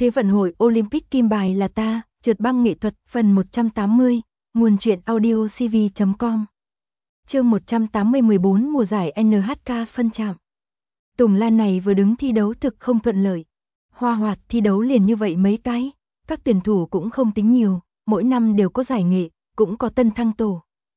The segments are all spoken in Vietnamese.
Thế vận hội Olympic kim bài là ta, trượt băng nghệ thuật, phần 180, nguồn truyện audio cv.com. Chương 180-14 mùa giải NHK phân trạm. Tùng Lan này vừa đứng thi đấu thực không thuận lợi. Hoa hoạt thi đấu liền như vậy mấy cái, các tuyển thủ cũng không tính nhiều, mỗi năm đều có giải nghệ, cũng có tân thăng tổ.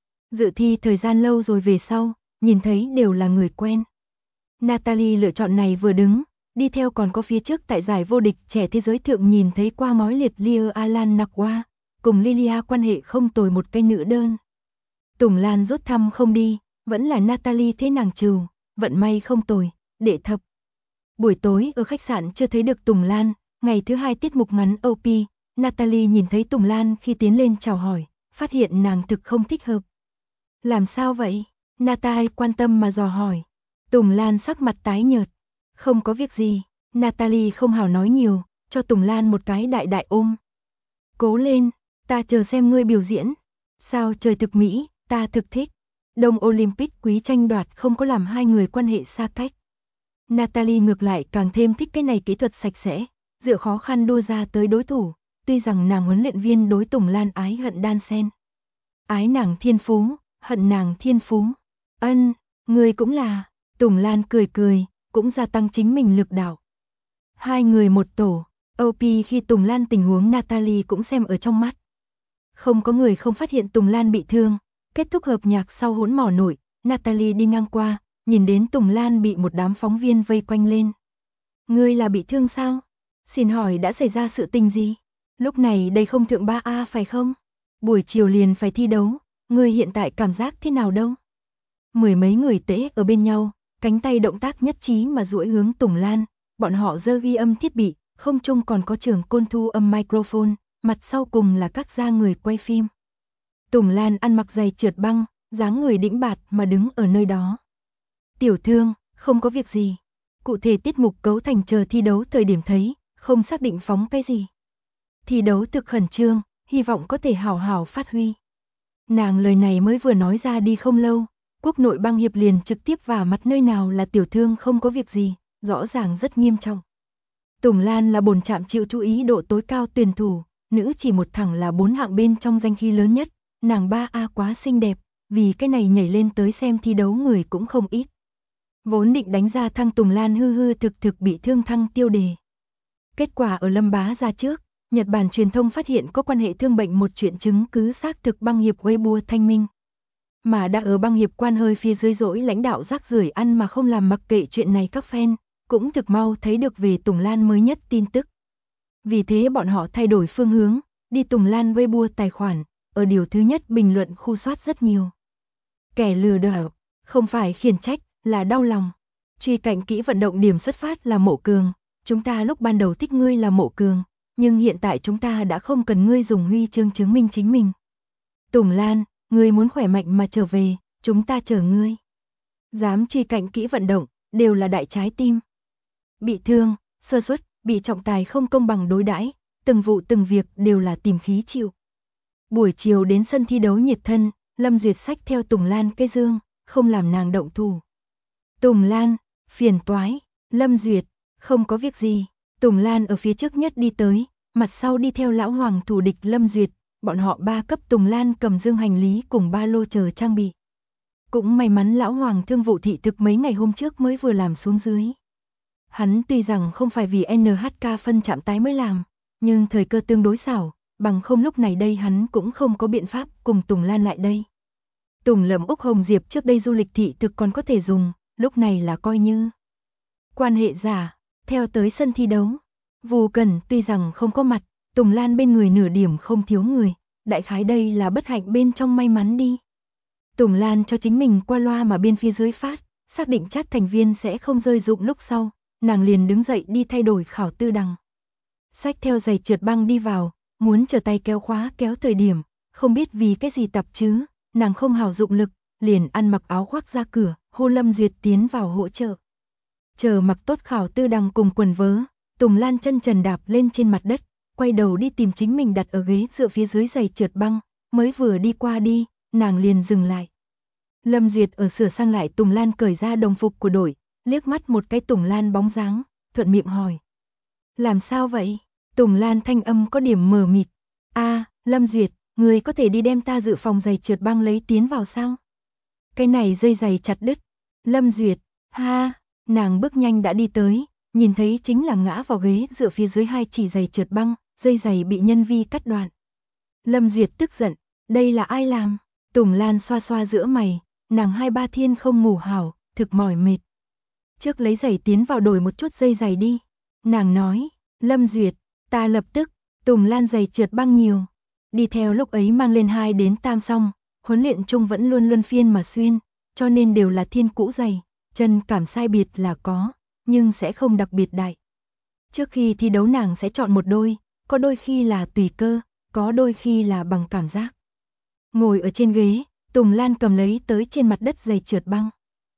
Dự thi thời gian lâu rồi về sau, nhìn thấy đều là người quen. Natalie lựa chọn này vừa đứng, đi theo còn có phía trước tại giải vô địch trẻ thế giới thượng nhìn thấy qua mói liệt Lia Alan Nakwa, cùng Lilia quan hệ không tồi một cái nữ đơn. Tùng Lan rút thăm không đi, vẫn là Natalie thế nàng trừ, vận may không tồi, đệ thập. Buổi tối ở khách sạn chưa thấy được Tùng Lan, ngày thứ hai tiết mục ngắn OP, Natalie nhìn thấy Tùng Lan khi tiến lên chào hỏi, phát hiện nàng thực không thích hợp. Làm sao vậy? Natalie quan tâm mà dò hỏi. Tùng Lan sắc mặt tái nhợt. Không có việc gì, Natalie không hào nói nhiều, cho Tùng Lan một cái đại đại ôm. Cố lên, ta chờ xem ngươi biểu diễn. Sao trời thực mỹ, ta thực thích. Đông Olympic quý tranh đoạt không có làm hai người quan hệ xa cách. Natalie ngược lại càng thêm thích cái này kỹ thuật sạch sẽ, dựa khó khăn đua ra tới đối thủ, tuy rằng nàng huấn luyện viên đối Tùng Lan ái hận đan xen. Ái nàng thiên phú, hận nàng thiên phú. Ân, ngươi cũng là. Tùng Lan cười cười, cũng gia tăng chính mình lực đạo. Hai người một tổ, OP khi Tùng Lan tình huống Natalie cũng xem ở trong mắt. Không có người không phát hiện Tùng Lan bị thương, kết thúc hợp nhạc sau hỗn mỏ nổi, Natalie đi ngang qua, nhìn đến Tùng Lan bị một đám phóng viên vây quanh lên. Ngươi là bị thương sao? Xin hỏi đã xảy ra sự tình gì? Lúc này đây không thượng 3A phải không? Buổi chiều liền phải thi đấu, ngươi hiện tại cảm giác thế nào đâu? Mười mấy người tễ ở bên nhau, cánh tay động tác nhất trí mà duỗi hướng Tùng Lan, bọn họ giơ ghi âm thiết bị, không chung còn có trường côn thu âm microphone, mặt sau cùng là các gia người quay phim. Tùng Lan ăn mặc giày trượt băng, dáng người đĩnh bạt mà đứng ở nơi đó. Tiểu thương, không có việc gì. Cụ thể tiết mục cấu thành chờ thi đấu thời điểm thấy, không xác định phóng cái gì. Thi đấu thực khẩn trương, hy vọng có thể hào hào phát huy. Nàng lời này mới vừa nói ra đi không lâu, quốc nội băng hiệp liền trực tiếp vào mặt nơi nào là tiểu thương không có việc gì, rõ ràng rất nghiêm trọng. Tùng Lan là bổn trạm chịu chú ý độ tối cao tuyển thủ, nữ chỉ một thẳng là 4 hạng bên trong danh khí lớn nhất, nàng 3A quá xinh đẹp, vì cái này nhảy lên tới xem thi đấu người cũng không ít. Vốn định đánh ra thăng Tùng Lan hư hư thực bị thương thăng tiêu đề. Kết quả ở Lâm Bá ra trước, Nhật Bản truyền thông phát hiện có quan hệ thương bệnh một chuyện chứng cứ xác thực băng hiệp Weibo thanh minh. Mà đã ở băng hiệp quan hơi phía dưới dỗi lãnh đạo rác rưởi ăn mà không làm mặc kệ chuyện này các fan, cũng thực mau thấy được về Tùng Lan mới nhất tin tức. Vì thế bọn họ thay đổi phương hướng, đi Tùng Lan Weibo tài khoản, ở điều thứ nhất bình luận khu soát rất nhiều. Kẻ lừa đảo, không phải khiển trách, là đau lòng. Truy cạnh kỹ vận động điểm xuất phát là Mộ Cường, chúng ta lúc ban đầu thích ngươi là Mộ Cường, nhưng hiện tại chúng ta đã không cần ngươi dùng huy chương chứng minh chính mình. Tùng Lan, ngươi muốn khỏe mạnh mà trở về, chúng ta chờ ngươi. Dám truy cạnh kỹ vận động, đều là đại trái tim. Bị thương, sơ suất, bị trọng tài không công bằng đối đãi, từng vụ từng việc đều là tìm khí chịu. Buổi chiều đến sân thi đấu nhiệt thân, Lâm Duyệt xách theo Tùng Lan cái dương, không làm nàng động thủ. Tùng Lan, phiền toái, Lâm Duyệt, không có việc gì. Tùng Lan ở phía trước nhất đi tới, mặt sau đi theo lão hoàng thủ địch Lâm Duyệt, bọn họ ba cấp Tùng Lan cầm dương hành lý cùng ba lô chờ trang bị. Cũng may mắn lão hoàng thương vụ thị thực mấy ngày hôm trước mới vừa làm xuống dưới. Hắn tuy rằng không phải vì NHK phân trạm tái mới làm, nhưng thời cơ tương đối xảo, bằng không lúc này đây hắn cũng không có biện pháp cùng Tùng Lan lại đây. Tùng Lâm Úc Hồng Diệp trước đây du lịch thị thực còn có thể dùng, lúc này là coi như quan hệ giả, theo tới sân thi đấu. Vù Cần tuy rằng không có mặt, Tùng Lan bên người nửa điểm không thiếu người, đại khái đây là bất hạnh bên trong may mắn đi. Tùng Lan cho chính mình qua loa mà bên phía dưới phát, xác định chat thành viên sẽ không rơi dụng lúc sau, nàng liền đứng dậy đi thay đổi khảo tư đằng. Xách theo giày trượt băng đi vào, muốn trở tay kéo khóa kéo thời điểm, không biết vì cái gì tập chứ, nàng không hào dụng lực, liền ăn mặc áo khoác ra cửa, hô Lâm Duyệt tiến vào hỗ trợ. Chờ mặc tốt khảo tư đằng cùng quần vớ, Tùng Lan chân trần đạp lên trên mặt đất, quay đầu đi tìm chính mình đặt ở ghế dựa phía dưới giày trượt băng, mới vừa đi qua đi, nàng liền dừng lại. Lâm Duyệt ở sửa sang lại Tùng Lan cởi ra đồng phục của đội, liếc mắt một cái Tùng Lan bóng dáng, thuận miệng hỏi. Làm sao vậy? Tùng Lan thanh âm có điểm mờ mịt. Lâm Duyệt, người có thể đi đem ta dự phòng giày trượt băng lấy tiến vào sao? Cái này dây giày chặt đứt. Lâm Duyệt, nàng bước nhanh đã đi tới, nhìn thấy chính là ngã vào ghế dựa phía dưới hai chỉ giày trượt băng, dây giày bị nhân vi cắt đoạn. Lâm Duyệt tức giận, đây là ai làm? Tùng Lan xoa xoa giữa mày, nàng 2-3 thiên không ngủ hảo, thực mỏi mệt. Trước lấy giày tiến vào đổi một chút dây giày đi. Nàng nói, Lâm Duyệt, ta lập tức, Tùng Lan giày trượt băng nhiều. Đi theo lúc ấy mang lên 2 đến tam song, huấn luyện chung vẫn luôn luân phiên mà xuyên, cho nên đều là thiên cũ giày, chân cảm sai biệt là có, nhưng sẽ không đặc biệt đại. Trước khi thi đấu nàng sẽ chọn một đôi, có đôi khi là tùy cơ, có đôi khi là bằng cảm giác. Ngồi ở trên ghế, Tùng Lan cầm lấy tới trên mặt đất giày trượt băng.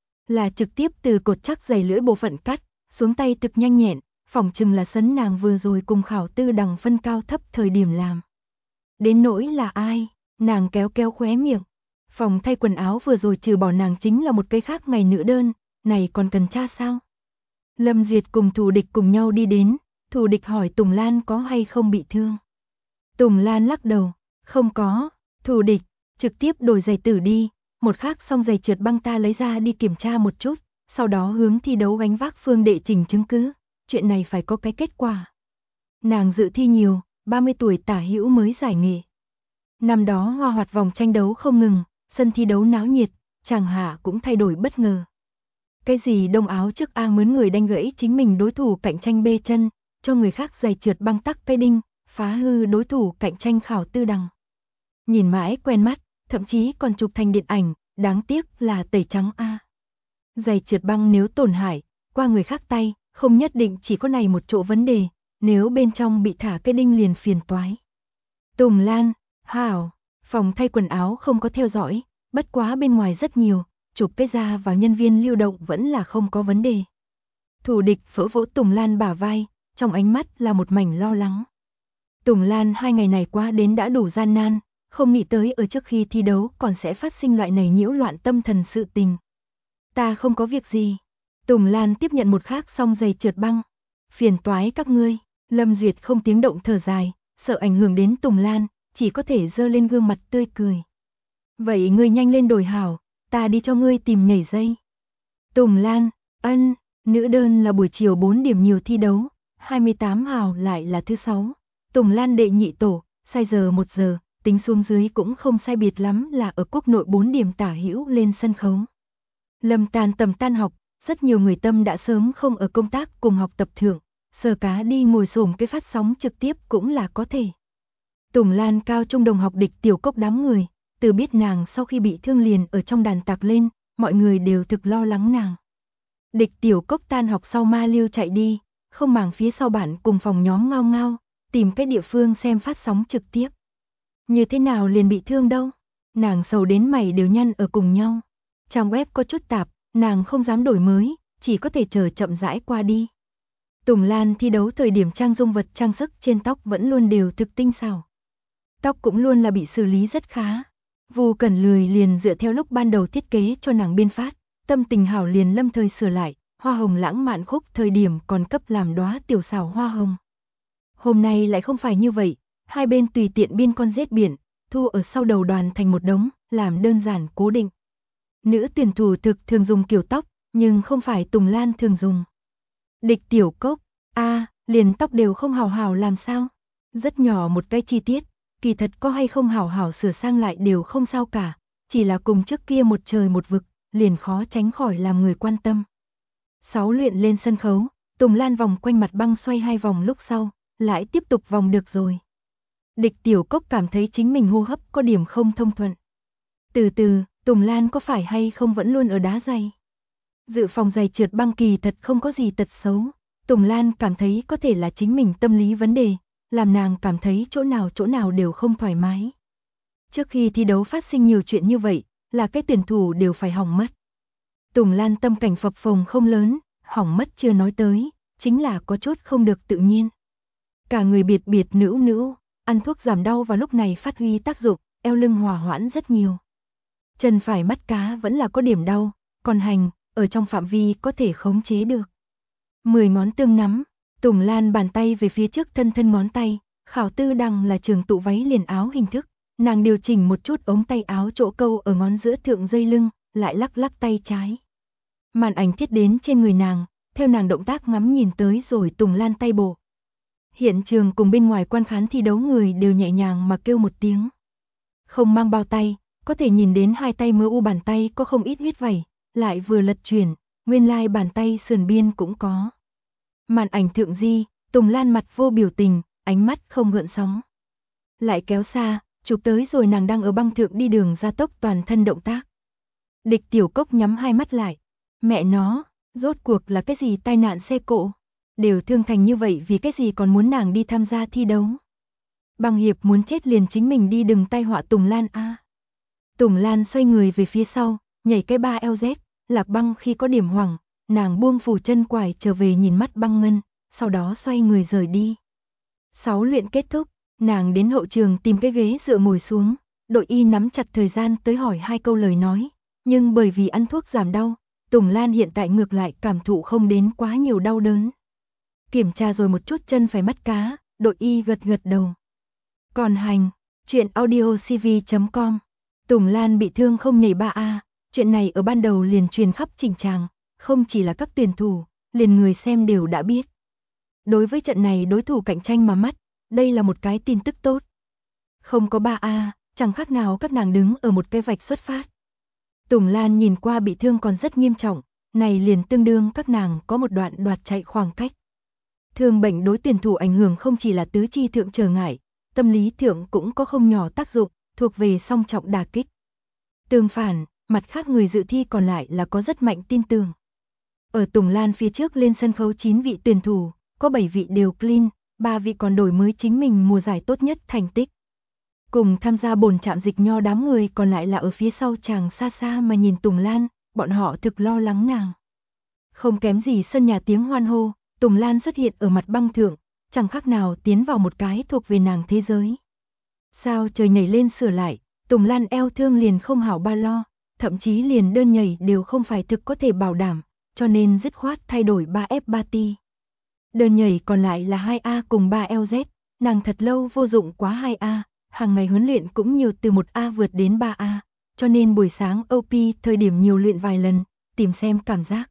Là trực tiếp từ cột chắc giày lưỡi bộ phận cắt, xuống tay thực nhanh nhẹn, phỏng chừng là sấn nàng vừa rồi cùng Khảo Tư Đằng phân cao thấp thời điểm làm. Đến nỗi là ai, nàng kéo kéo khóe miệng. Phòng thay quần áo vừa rồi trừ bỏ nàng chính là một cái khác ngày nữ đơn, này còn cần tra sao? Lâm Duyệt cùng Thủ Địch cùng nhau đi đến, Thủ Địch hỏi Tùng Lan có hay không bị thương. Tùng Lan lắc đầu, không có. Thủ Địch, trực tiếp đổi giày tử đi, một khác xong giày trượt băng ta lấy ra đi kiểm tra một chút, sau đó hướng thi đấu gánh vác Phương đệ trình chứng cứ, chuyện này phải có cái kết quả. Nàng dự thi nhiều, 30 tuổi tả hữu mới giải nghệ. Năm đó hoa hoạt vòng tranh đấu không ngừng, sân thi đấu náo nhiệt, chàng hạ cũng thay đổi bất ngờ. Cái gì đông áo trước A mướn người đánh gãy chính mình đối thủ cạnh tranh bê chân, cho người khác giày trượt băng tắc cái đinh, phá hư đối thủ cạnh tranh Khảo Tư Đằng. Nhìn mãi quen mắt, thậm chí còn chụp thành điện ảnh, đáng tiếc là tẩy trắng A. Giày trượt băng nếu tổn hại, qua người khác tay, không nhất định chỉ có này một chỗ vấn đề, nếu bên trong bị thả cái đinh liền phiền toái. Tùng Lan, hảo, phòng thay quần áo không có theo dõi, bất quá bên ngoài rất nhiều, chụp cái ra vào nhân viên lưu động vẫn là không có vấn đề. Thủ Địch vỗ vỗ Tùng Lan bả vai, trong ánh mắt là một mảnh lo lắng. Tùng Lan 2 ngày này qua đến đã đủ gian nan, không nghĩ tới ở trước khi thi đấu còn sẽ phát sinh loại này nhiễu loạn tâm thần sự tình. Ta không có việc gì. Tùng Lan tiếp nhận một khác xong giày trượt băng. Phiền toái các ngươi. Lâm Duyệt không tiếng động thở dài, sợ ảnh hưởng đến Tùng Lan, chỉ có thể giơ lên gương mặt tươi cười. Vậy ngươi nhanh lên đổi hảo, ta đi cho ngươi tìm nhảy dây. Tùng Lan, nữ đơn là buổi chiều 4 điểm nhiều thi đấu, 28 hào lại là thứ 6. Tùng Lan đệ nhị tổ, sai giờ 1 giờ, tính xuống dưới cũng không sai biệt lắm là ở quốc nội 4 điểm tả hữu lên sân khấu. Lâm tàn tầm tan học, rất nhiều người tâm đã sớm không ở công tác cùng học tập thượng, sờ cá đi ngồi xổm cái phát sóng trực tiếp cũng là có thể. Tùng Lan cao trung đồng học Địch Tiểu Cốc đám người, từ biết nàng sau khi bị thương liền ở trong đàn tạc lên, mọi người đều thực lo lắng nàng. Địch Tiểu Cốc tan học sau ma lưu chạy đi, không màng phía sau bản cùng phòng nhóm ngao ngao, tìm cái địa phương xem phát sóng trực tiếp. Như thế nào liền bị thương đâu, nàng sầu đến mày đều nhăn ở cùng nhau. Trang web có chút tạp, nàng không dám đổi mới, chỉ có thể chờ chậm rãi qua đi. Tùng Lan thi đấu thời điểm trang dung vật trang sức trên tóc vẫn luôn đều thực tinh xảo. Tóc cũng luôn là bị xử lý rất khá. Vu Cẩn lười liền dựa theo lúc ban đầu thiết kế cho nàng biên phát, tâm tình hảo liền lâm thời sửa lại, hoa hồng lãng mạn khúc thời điểm còn cấp làm đóa tiểu xảo hoa hồng. Hôm nay lại không phải như vậy, hai bên tùy tiện biên con rết biển, thu ở sau đầu đoàn thành một đống, làm đơn giản cố định. Nữ tuyển thủ thực thường dùng kiểu tóc, nhưng không phải Tùng Lan thường dùng. Địch Tiểu Cốc, liền tóc đều không hào hào làm sao? Rất nhỏ một cái chi tiết, kỳ thật có hay không hào hào sửa sang lại đều không sao cả, chỉ là cùng trước kia một trời một vực, liền khó tránh khỏi làm người quan tâm. 6 luyện lên sân khấu, Tùng Lan vòng quanh mặt băng xoay 2 vòng lúc sau, lại tiếp tục vòng được rồi. Địch Tiểu Cốc cảm thấy chính mình hô hấp có điểm không thông thuận. Từ từ, Tùng Lan có phải hay không vẫn luôn ở đá giày? Dự phòng giày trượt băng kỳ thật không có gì tật xấu. Tùng Lan cảm thấy có thể là chính mình tâm lý vấn đề, làm nàng cảm thấy chỗ nào đều không thoải mái. Trước khi thi đấu phát sinh nhiều chuyện như vậy, là cái tuyển thủ đều phải hỏng mất. Tùng Lan tâm cảnh phập phồng không lớn, hỏng mất chưa nói tới, chính là có chút không được tự nhiên. Cả người biệt nữu, ăn thuốc giảm đau vào lúc này phát huy tác dụng, eo lưng hòa hoãn rất nhiều. Chân phải mắt cá vẫn là có điểm đau, còn hành, ở trong phạm vi có thể khống chế được. 10 ngón tương nắm, Tùng Lan bàn tay về phía trước thân ngón tay, Khảo Tư Đằng là trường tụ váy liền áo hình thức, nàng điều chỉnh một chút ống tay áo chỗ câu ở ngón giữa thượng dây lưng, lại lắc lắc tay trái. Màn ảnh thiết đến trên người nàng, theo nàng động tác ngắm nhìn tới rồi Tùng Lan tay bộ. Hiện trường cùng bên ngoài quan khán thi đấu người đều nhẹ nhàng mà kêu một tiếng. Không mang bao tay, có thể nhìn đến hai tay mơ u bàn tay có không ít huyết vẩy, lại vừa lật chuyển, nguyên lai bàn tay sườn biên cũng có. Màn ảnh thượng di, Tùng Lan mặt vô biểu tình, ánh mắt không gợn sóng. Lại kéo xa, chụp tới rồi nàng đang ở băng thượng đi đường gia tốc toàn thân động tác. Địch Tiểu Cốc nhắm hai mắt lại. Mẹ nó, rốt cuộc là cái gì tai nạn xe cộ? Đều thương thành như vậy vì cái gì còn muốn nàng đi tham gia thi đấu? Băng hiệp muốn chết liền chính mình đi đừng tai họa Tùng Lan a. Tùng Lan xoay người về phía sau, nhảy cái 3LZ, Lạc Băng khi có điểm hoảng, nàng buông phủ chân quải trở về nhìn mắt Băng Ngân, sau đó xoay người rời đi. 6 luyện kết thúc, nàng đến hậu trường tìm cái ghế dựa ngồi xuống, đội y nắm chặt thời gian tới hỏi 2 câu lời nói, nhưng bởi vì ăn thuốc giảm đau, Tùng Lan hiện tại ngược lại cảm thụ không đến quá nhiều đau đớn. Kiểm tra rồi một chút chân phải mắt cá, đội y gật gật đầu. Còn hành, chuyện audiocv.com. Tùng Lan bị thương không nhảy 3A, chuyện này ở ban đầu liền truyền khắp chỉnh tràng, không chỉ là các tuyển thủ, liền người xem đều đã biết. Đối với trận này đối thủ cạnh tranh mà mắt, đây là một cái tin tức tốt. Không có 3A, chẳng khác nào các nàng đứng ở một cái vạch xuất phát. Tùng Lan nhìn qua bị thương còn rất nghiêm trọng, này liền tương đương các nàng có một đoạn đoạt chạy khoảng cách. Thương bệnh đối tuyển thủ ảnh hưởng không chỉ là tứ chi thượng trở ngại, tâm lý thượng cũng có không nhỏ tác dụng, thuộc về song trọng đả kích. Tương phản, mặt khác người dự thi còn lại là có rất mạnh tin tưởng. Ở Tùng Lan phía trước lên sân khấu 9 vị tuyển thủ, có 7 vị đều clean, 3 vị còn đổi mới chính mình mùa giải tốt nhất thành tích. Cùng tham gia bồn chạm dịch nho đám người còn lại là ở phía sau chàng xa xa mà nhìn Tùng Lan, bọn họ thực lo lắng nàng. Không kém gì sân nhà tiếng hoan hô, Tùng Lan xuất hiện ở mặt băng thượng, chẳng khác nào tiến vào một cái thuộc về nàng thế giới. Sao trời nhảy lên sửa lại, Tùng Lan eo thương liền không hảo ba lo, thậm chí liền đơn nhảy đều không phải thực có thể bảo đảm, cho nên dứt khoát thay đổi 3F3T. Đơn nhảy còn lại là 2A cùng 3LZ, nàng thật lâu vô dụng quá 2A, hàng ngày huấn luyện cũng nhiều từ 1A vượt đến 3A, cho nên buổi sáng OP thời điểm nhiều luyện vài lần, tìm xem cảm giác.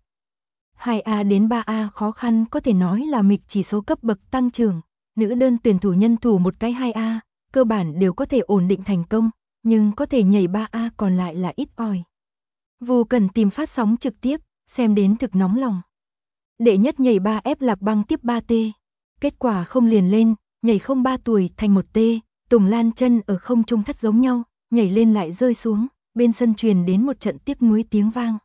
2A đến 3A khó khăn có thể nói là mịch chỉ số cấp bậc tăng trưởng, nữ đơn tuyển thủ nhân thủ một cái 2A, cơ bản đều có thể ổn định thành công, nhưng có thể nhảy 3A còn lại là ít ỏi. Vu cần tìm phát sóng trực tiếp, xem đến thực nóng lòng. Đệ nhất nhảy 3F Lạc Băng tiếp 3T, kết quả không liền lên, nhảy không 3 tuổi thành 1T, Tùng Lan chân ở không trung thắt giống nhau, nhảy lên lại rơi xuống, bên sân truyền đến một trận tiếp nối tiếng vang.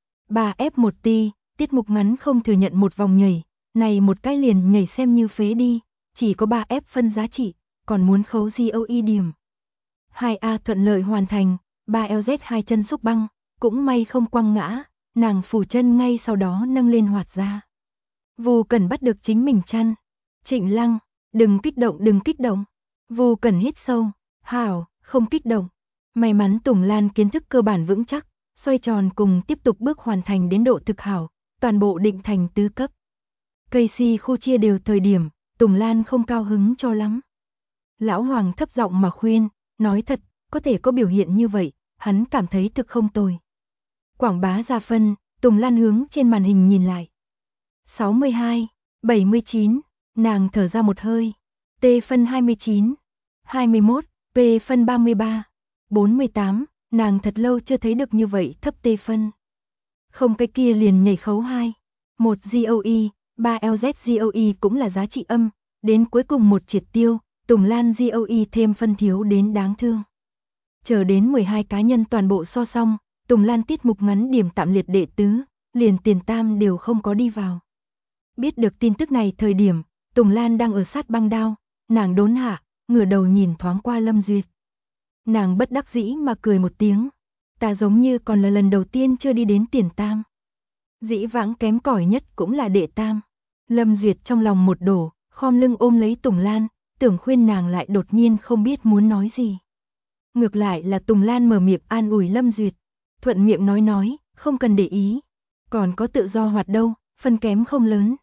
3F1T, tiết mục ngắn không thừa nhận một vòng nhảy, này một cái liền nhảy xem như phế đi, chỉ có 3F phân giá trị, còn muốn khấu GOE điểm. 2A thuận lợi hoàn thành, 3LZ hai chân xúc băng, cũng may không quăng ngã, nàng phủ chân ngay sau đó nâng lên hoạt ra. Vu Cẩn bắt được chính mình chăn. Trịnh Lăng, đừng kích động. Vu Cẩn hít sâu, hảo, không kích động. May mắn Tùng Lan kiến thức cơ bản vững chắc, xoay tròn cùng tiếp tục bước hoàn thành đến độ thực hảo, toàn bộ định thành tứ cấp. Casey khu chia đều thời điểm, Tùng Lan không cao hứng cho lắm. Lão Hoàng thấp giọng mà khuyên, nói thật, có thể có biểu hiện như vậy, hắn cảm thấy thực không tồi. Quảng bá ra phân, Tùng Lan hướng trên màn hình nhìn lại. 62, 79, nàng thở ra một hơi. T phân 29, 21, P phân 33, 48, nàng thật lâu chưa thấy được như vậy thấp T phân. Không cái kia liền nhảy khấu 2, 1 GOE, 3 LZ GOE cũng là giá trị âm, đến cuối cùng một triệt tiêu, Tùng Lan GOE thêm phân thiếu đến đáng thương. Chờ đến 12 cá nhân toàn bộ so xong, Tùng Lan tiết mục ngắn điểm tạm liệt đệ tứ, liền tiền tam đều không có đi vào. Biết được tin tức này thời điểm, Tùng Lan đang ở sát băng đao, nàng đốn hạ, ngửa đầu nhìn thoáng qua Lâm Duyệt. Nàng bất đắc dĩ mà cười một tiếng, ta giống như còn là lần đầu tiên chưa đi đến tiền tam. Dĩ vãng kém cỏi nhất cũng là đệ tam. Lâm Duyệt trong lòng một đổ, khom lưng ôm lấy Tùng Lan, tưởng khuyên nàng lại đột nhiên không biết muốn nói gì. Ngược lại là Tùng Lan mở miệng an ủi Lâm Duyệt, thuận miệng nói, không cần để ý, còn có tự do hoạt đâu, phân kém không lớn.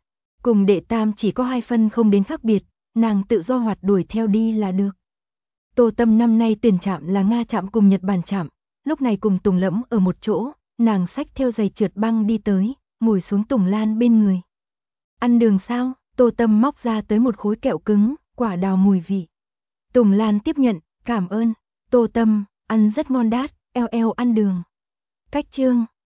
Cùng đệ tam chỉ có 2 phân không đến khác biệt, nàng tự do hoạt đuổi theo đi là được. Tô Tâm năm nay tuyển trạm là Nga trạm cùng Nhật Bản trạm, lúc này cùng Tùng Lẫm ở một chỗ, nàng xách theo giày trượt băng đi tới, ngồi xuống Tùng Lan bên người. Ăn đường sao? Tô Tâm móc ra tới một khối kẹo cứng, quả đào mùi vị. Tùng Lan tiếp nhận, cảm ơn. Tô Tâm, ăn rất ngon đát, eo eo ăn đường. Cách chương